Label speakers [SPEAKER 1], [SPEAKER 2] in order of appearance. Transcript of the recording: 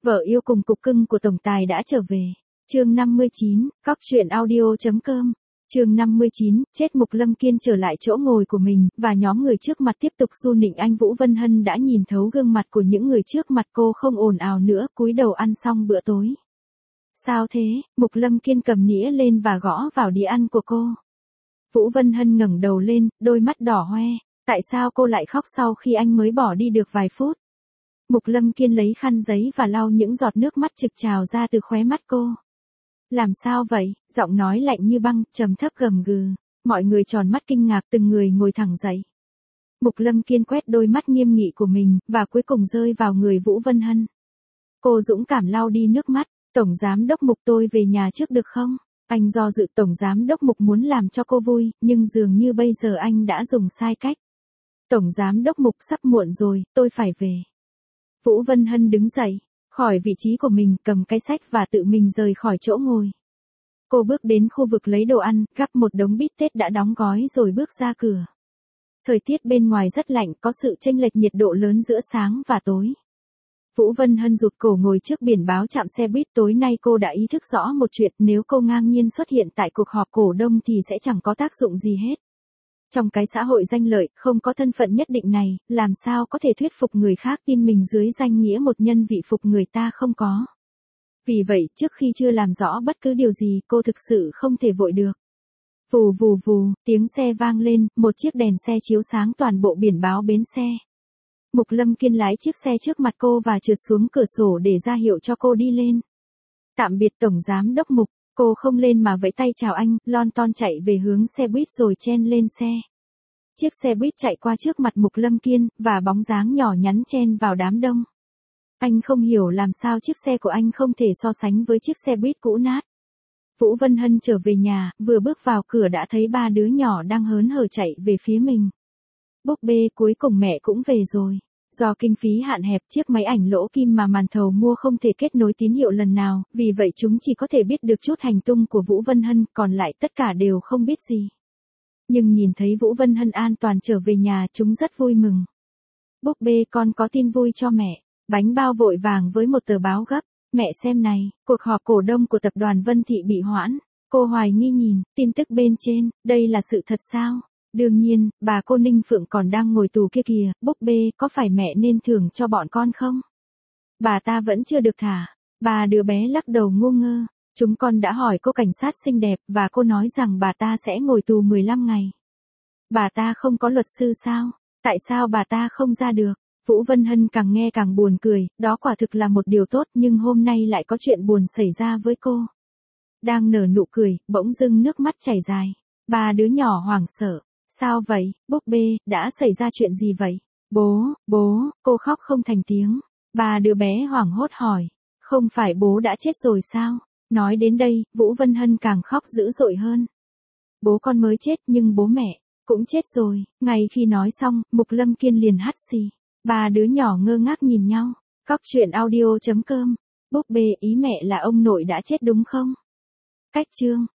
[SPEAKER 1] Vợ yêu cùng cục cưng của tổng tài đã trở về. Chương 59, Cóc truyện audio.com. Chương 59, chết. Mục Lâm Kiên trở lại chỗ ngồi của mình, và nhóm người trước mặt tiếp tục su nịnh anh. Vũ Vân Hân đã nhìn thấu gương mặt của những người trước mặt, cô không ồn ào nữa, cúi đầu ăn xong bữa tối. Sao thế? Mục Lâm Kiên cầm nĩa lên và gõ vào đĩa ăn của cô. Vũ Vân Hân ngẩng đầu lên, đôi mắt đỏ hoe. Tại sao cô lại khóc sau khi anh mới bỏ đi được vài phút? Mục Lâm Kiên lấy khăn giấy và lau những giọt nước mắt trực trào ra từ khóe mắt cô. Làm sao vậy? Giọng nói lạnh như băng, trầm thấp gầm gừ. Mọi người tròn mắt kinh ngạc, từng người ngồi thẳng dậy. Mục Lâm Kiên quét đôi mắt nghiêm nghị của mình, và cuối cùng rơi vào người Vũ Vân Hân. Cô dũng cảm lau đi nước mắt. Tổng giám đốc Mục, tôi về nhà trước được không? Anh do dự. Tổng giám đốc Mục muốn làm cho cô vui, nhưng dường như bây giờ anh đã dùng sai cách. Tổng giám đốc Mục, sắp muộn rồi, tôi phải về. Vũ Vân Hân đứng dậy, khỏi vị trí của mình, cầm cái xách và tự mình rời khỏi chỗ ngồi. Cô bước đến khu vực lấy đồ ăn, gắp một đống bít tết đã đóng gói rồi bước ra cửa. Thời tiết bên ngoài rất lạnh, có sự chênh lệch nhiệt độ lớn giữa sáng và tối. Vũ Vân Hân rụt cổ ngồi trước biển báo trạm xe buýt. Tối nay cô đã ý thức rõ một chuyện, nếu cô ngang nhiên xuất hiện tại cuộc họp cổ đông thì sẽ chẳng có tác dụng gì hết. Trong cái xã hội danh lợi, không có thân phận nhất định này, làm sao có thể thuyết phục người khác tin mình dưới danh nghĩa một nhân vị phục người ta không có. Vì vậy, trước khi chưa làm rõ bất cứ điều gì, cô thực sự không thể vội được. Vù vù vù, tiếng xe vang lên, một chiếc đèn xe chiếu sáng toàn bộ biển báo bến xe. Mục Lâm Kiên lái chiếc xe trước mặt cô và trượt xuống cửa sổ để ra hiệu cho cô đi lên. Tạm biệt Tổng giám đốc Mục. Cô không lên mà vẫy tay chào anh, lon ton chạy về hướng xe buýt rồi chen lên xe. Chiếc xe buýt chạy qua trước mặt Mục Lâm Kiên, và bóng dáng nhỏ nhắn chen vào đám đông. Anh không hiểu làm sao chiếc xe của anh không thể so sánh với chiếc xe buýt cũ nát. Vũ Vân Hân trở về nhà, vừa bước vào cửa đã thấy ba đứa nhỏ đang hớn hở chạy về phía mình. Búp bê, cuối cùng mẹ cũng về rồi. Do kinh phí hạn hẹp, chiếc máy ảnh lỗ kim mà màn thầu mua không thể kết nối tín hiệu lần nào, vì vậy chúng chỉ có thể biết được chút hành tung của Vũ Vân Hân, còn lại tất cả đều không biết gì. Nhưng nhìn thấy Vũ Vân Hân an toàn trở về nhà, chúng rất vui mừng. Búp bê, con có tin vui cho mẹ. Bánh bao vội vàng với một tờ báo gấp. Mẹ xem này, cuộc họp cổ đông của tập đoàn Vân Thị bị hoãn. Cô hoài nghi nhìn tin tức bên trên, đây là sự thật sao? Đương nhiên, bà cô Ninh Phượng còn đang ngồi tù kia kìa. Búp bê, có phải mẹ nên thưởng cho bọn con không? Bà ta vẫn chưa được thả. Ba đứa bé lắc đầu ngu ngơ. Chúng con đã hỏi cô cảnh sát xinh đẹp, và cô nói rằng bà ta sẽ ngồi tù 15 ngày. Bà ta không có luật sư sao? Tại sao bà ta không ra được? Vũ Vân Hân càng nghe càng buồn cười, đó quả thực là một điều tốt, nhưng hôm nay lại có chuyện buồn xảy ra với cô. Đang nở nụ cười, bỗng dưng nước mắt chảy dài. Ba đứa nhỏ hoảng sợ. Sao vậy, búp bê, đã xảy ra chuyện gì vậy? Bố, cô khóc không thành tiếng. Ba đứa bé hoảng hốt hỏi. Không phải bố đã chết rồi sao? Nói đến đây, Vũ Vân Hân càng khóc dữ dội hơn. Bố con mới chết, nhưng bố mẹ cũng chết rồi. Ngay khi nói xong, Mục Lâm Kiên liền hắt xì. Ba đứa nhỏ ngơ ngác nhìn nhau. Cóc truyện audio.com. Búp bê, ý mẹ là ông nội đã chết đúng không? Cách chương.